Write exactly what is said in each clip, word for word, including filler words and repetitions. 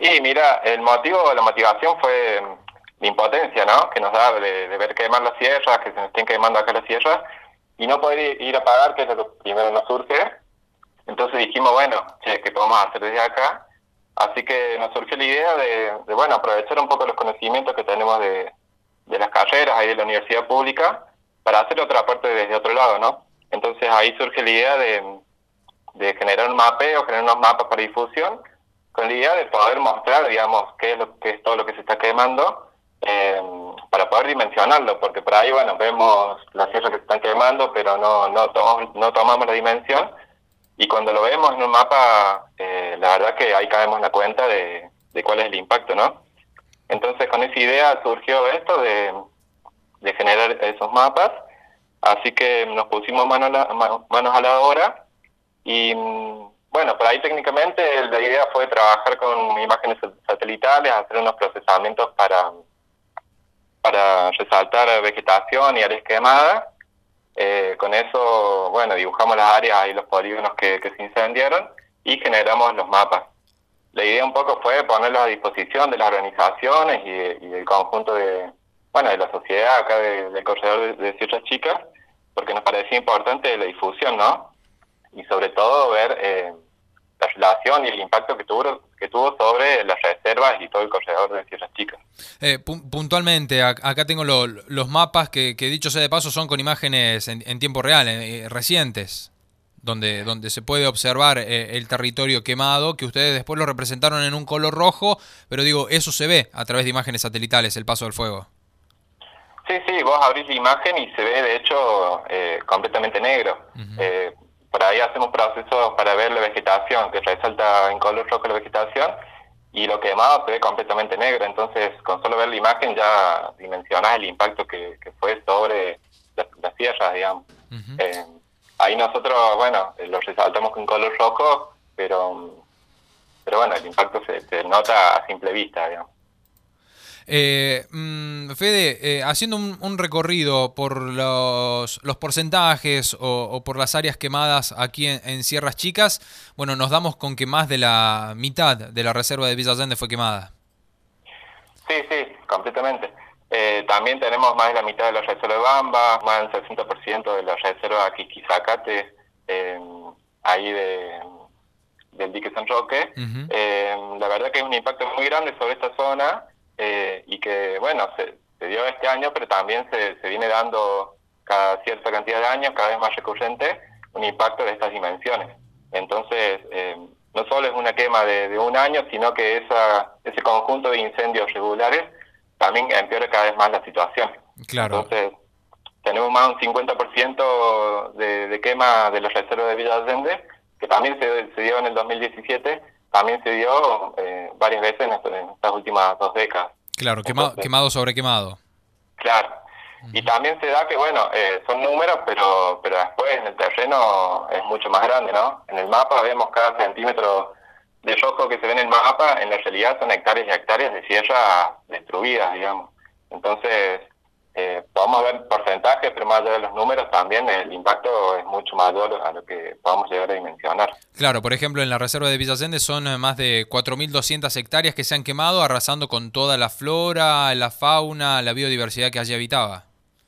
Y mira, el motivo, la motivación fue mm, la impotencia, ¿no? Que nos da de, de ver quemar las sierras, que se nos estén quemando acá las sierras, y no poder ir, ir a pagar, que es lo que primero nos surge. Entonces dijimos, bueno, che, ¿qué podemos hacer desde acá? Así que nos surgió la idea de, de bueno, aprovechar un poco los conocimientos que tenemos de, de las carreras ahí de la universidad pública para hacer otra parte desde otro lado, ¿no? Entonces ahí surge la idea de, de generar un mapeo, generar unos mapas para difusión, con la idea de poder mostrar, digamos, qué es, lo, qué es todo lo que se está quemando, eh, para poder dimensionarlo, porque por ahí, bueno, vemos las sierras que se están quemando, pero no, no, tomamos, no tomamos la dimensión, y cuando lo vemos en un mapa, eh, la verdad que ahí caemos en la cuenta de, de cuál es el impacto, ¿no? Entonces con esa idea surgió esto de, de generar esos mapas, así que nos pusimos manos a la, manos a la obra y bueno, por ahí técnicamente la idea fue trabajar con imágenes satelitales, hacer unos procesamientos para, para resaltar vegetación y áreas quemadas. Eh, con eso, bueno, dibujamos las áreas y los polígonos que, que se incendiaron y generamos los mapas. La idea un poco fue ponerlos a disposición de las organizaciones y, y del conjunto de, bueno, de la sociedad acá de, del corredor de, de Sierras Chicas, porque nos parecía importante la difusión, ¿no? Y sobre todo ver eh, la relación y el impacto que tuvo, que tuvo sobre las reservas y todo el corredor de Sierras Chicas. Eh, pu- puntualmente, ac- acá tengo lo- los mapas que, que dicho sea de paso son con imágenes en, en tiempo real, eh, recientes, donde, donde se puede observar eh, el territorio quemado, que ustedes después lo representaron en un color rojo, pero digo, eso se ve a través de imágenes satelitales, el paso del fuego. Sí, sí, vos abrís la imagen y se ve de hecho eh, completamente negro. Ujú. Eh, por ahí hacemos procesos para ver la vegetación, que resalta en color rojo la vegetación, y lo quemado se ve completamente negro. Entonces, con solo ver la imagen ya dimensionás el impacto que, que fue sobre las, las sierras, digamos. Ujú. Eh, ahí nosotros, bueno, eh, lo resaltamos con color rojo, pero, pero bueno, el impacto se, se nota a simple vista, digamos. Eh, mm, Fede, eh, haciendo un, un recorrido por los, los porcentajes o, o por las áreas quemadas aquí en, en Sierras Chicas, bueno, nos damos con que más de la mitad de la reserva de Villa Allende fue quemada. Sí, sí, completamente. Eh, también tenemos más de la mitad de la reserva de Bamba, más del sesenta por ciento de la reserva Quiquizacate, eh, ahí de, del dique San Roque. Ujú. Eh, la verdad que es un impacto muy grande sobre esta zona eh, y que, bueno, se, se dio este año, pero también se, se viene dando cada cierta cantidad de años, cada vez más recurrente, un impacto de estas dimensiones. Entonces, eh, no solo es una quema de, de un año, sino que esa, ese conjunto de incendios regulares también empeora cada vez más la situación. Claro. Entonces, tenemos más de un cincuenta por ciento de, de quema de las reservas de Villa Allende, que también se, se dio en el dos mil diecisiete, también se dio eh, varias veces en, esto- en estas últimas dos décadas. Claro, quema- Entonces, quemado sobre quemado. claro. Y Ujú. también se da que, bueno, eh, son números, pero pero después en el terreno es mucho más grande, ¿no? En el mapa vemos cada centímetro de rojo que se ve en el mapa, en la realidad son hectáreas y hectáreas de sierra destruidas, digamos. Entonces, eh, podemos ver porcentajes, pero más allá de los números también el impacto es mucho mayor a lo que podamos llegar a dimensionar. Claro, por ejemplo, en la reserva de Villa Allende son eh, más de cuatro mil doscientas hectáreas que se han quemado, arrasando con toda la flora, la fauna, la biodiversidad que allí habitaba.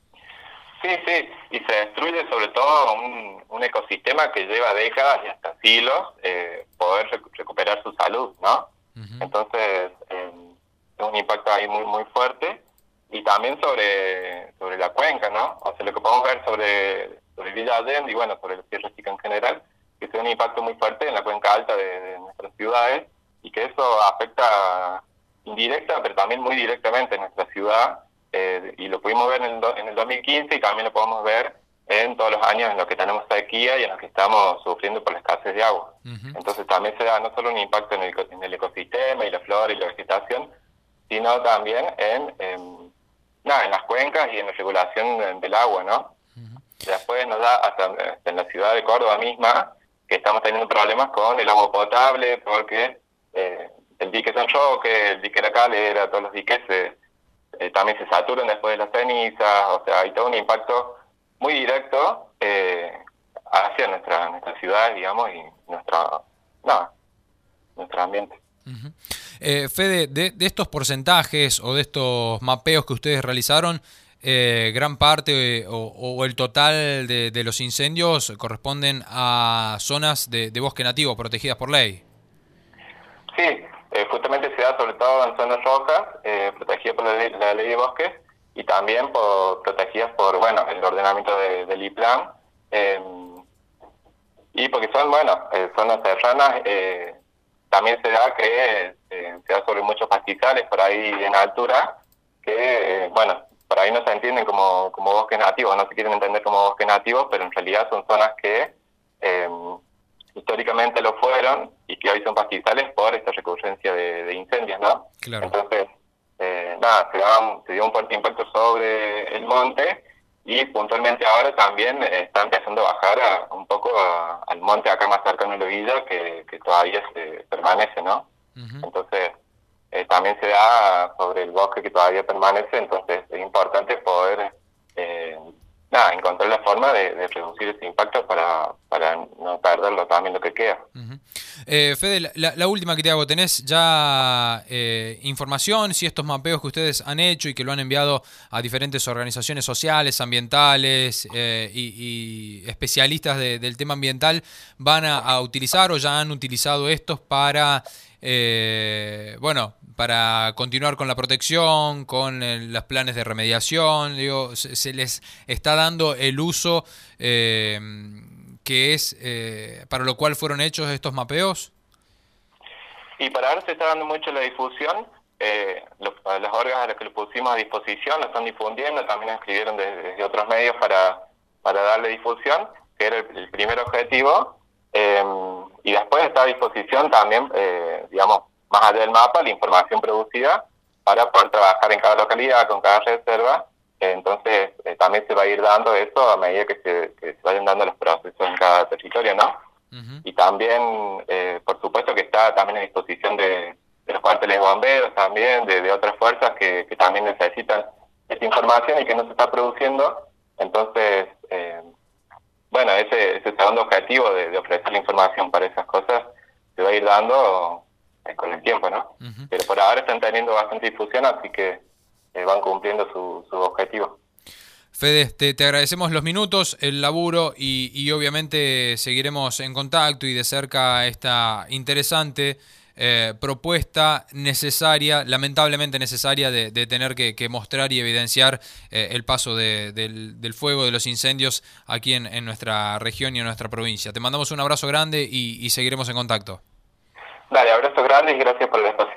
Sí, sí, y se destruye sobre todo un, un ecosistema que lleva décadas y hasta siglos eh, poder recu- recuperar su salud, ¿no? Ujú. Entonces, eh, es un impacto ahí muy muy fuerte y también sobre sobre la cuenca, ¿no? O sea, lo que podemos ver sobre, sobre Villa Allende y bueno, sobre la Sierra Chica en general, que tiene un impacto muy fuerte en la cuenca alta de, de nuestras ciudades y que eso afecta indirecta, pero también muy directamente en nuestra ciudad, eh, y lo pudimos ver en el, do, en el dos mil quince y también lo podemos ver en todos los años en los que tenemos sequía y en los que estamos sufriendo por la escasez de agua. Ujú. Entonces también se da no solo un impacto en el, en el ecosistema y la flora y la vegetación, sino también en, en, nada, en las cuencas y en la regulación del agua, ¿no? Ujú. Después nos da hasta, hasta en la ciudad de Córdoba misma, que estamos teniendo problemas con el agua potable, porque eh, el dique San Roque, el dique La Calera, todos los diques se, eh, también se saturan después de las cenizas, o sea, hay todo un impacto muy directo eh, hacia nuestra, nuestra ciudad, digamos, y nuestra, no, nuestro ambiente. Uh-huh. eh, Fede, de, de estos porcentajes o de estos mapeos que ustedes realizaron, eh, gran parte eh, o, o el total de, de los incendios corresponden a zonas de, de bosque nativo protegidas por ley. Sí, eh, justamente se da sobre todo en zonas rojas, eh, protegidas por la ley, la ley de bosques, y también por, protegidas por, bueno, el ordenamiento de, del I P L A N, eh, y porque son, bueno, eh, zonas serranas. eh, También se da que eh, se da sobre muchos pastizales por ahí en altura, que, eh, bueno, por ahí no se entienden como, como bosques nativos, no se quieren entender como bosques nativos, pero en realidad son zonas que eh, históricamente lo fueron y que hoy son pastizales por esta recurrencia de, de incendios, ¿no? Claro. Entonces, eh, nada, se, da, se dio un fuerte impacto sobre el monte, y puntualmente ahora también está empezando a bajar a, un poco a, al monte acá más cercano a la villa, que, que todavía se permanece, ¿no? Uh-huh. Entonces, eh, también se da sobre el bosque que todavía permanece, entonces es importante poder eh, nada, encontrar la forma de, de reducir ese impacto para, para no perderlo también lo que queda. Uh-huh. eh, Fede, la, la última que te hago, ¿tenés ya eh, información si estos mapeos que ustedes han hecho y que lo han enviado a diferentes organizaciones sociales, ambientales eh, y, y especialistas de, del tema ambiental van a, a utilizar o ya han utilizado estos para, eh, bueno, para continuar con la protección, con el, los planes de remediación? Digo, se, se les está dando el uso eh, que es eh, para lo cual fueron hechos estos mapeos. Y para ahora se está dando mucho la difusión. Eh, los, los órganos a los que lo pusimos a disposición lo están difundiendo, también escribieron desde, desde otros medios para, para darle difusión, que era el, el primer objetivo. Eh, y después está a disposición también, eh, digamos, más allá del mapa, la información producida para poder trabajar en cada localidad, con cada reserva. Eh, entonces, eh, también se va a ir dando eso a medida que se, que se vayan dando los procesos en cada territorio, ¿no? Uh-huh. Y también, eh, por supuesto que está también a disposición de, de los cuarteles de bomberos, también de, de otras fuerzas que, que también necesitan esta información y que no se está produciendo. Entonces, eh, bueno, ese, ese segundo objetivo de, de ofrecer la información para esas cosas se va a ir dando con el tiempo, ¿no? Uh-huh. Pero por ahora están teniendo bastante difusión, así que eh, van cumpliendo su, su objetivo. Fede, te, te agradecemos los minutos, el laburo y, y obviamente seguiremos en contacto y de cerca esta interesante eh, propuesta necesaria, lamentablemente necesaria, de, de tener que, que mostrar y evidenciar eh, el paso de, del, del fuego, de los incendios aquí en, en nuestra región y en nuestra provincia. Te mandamos un abrazo grande y, y seguiremos en contacto. Dale, abrazo grande y gracias por el espacio.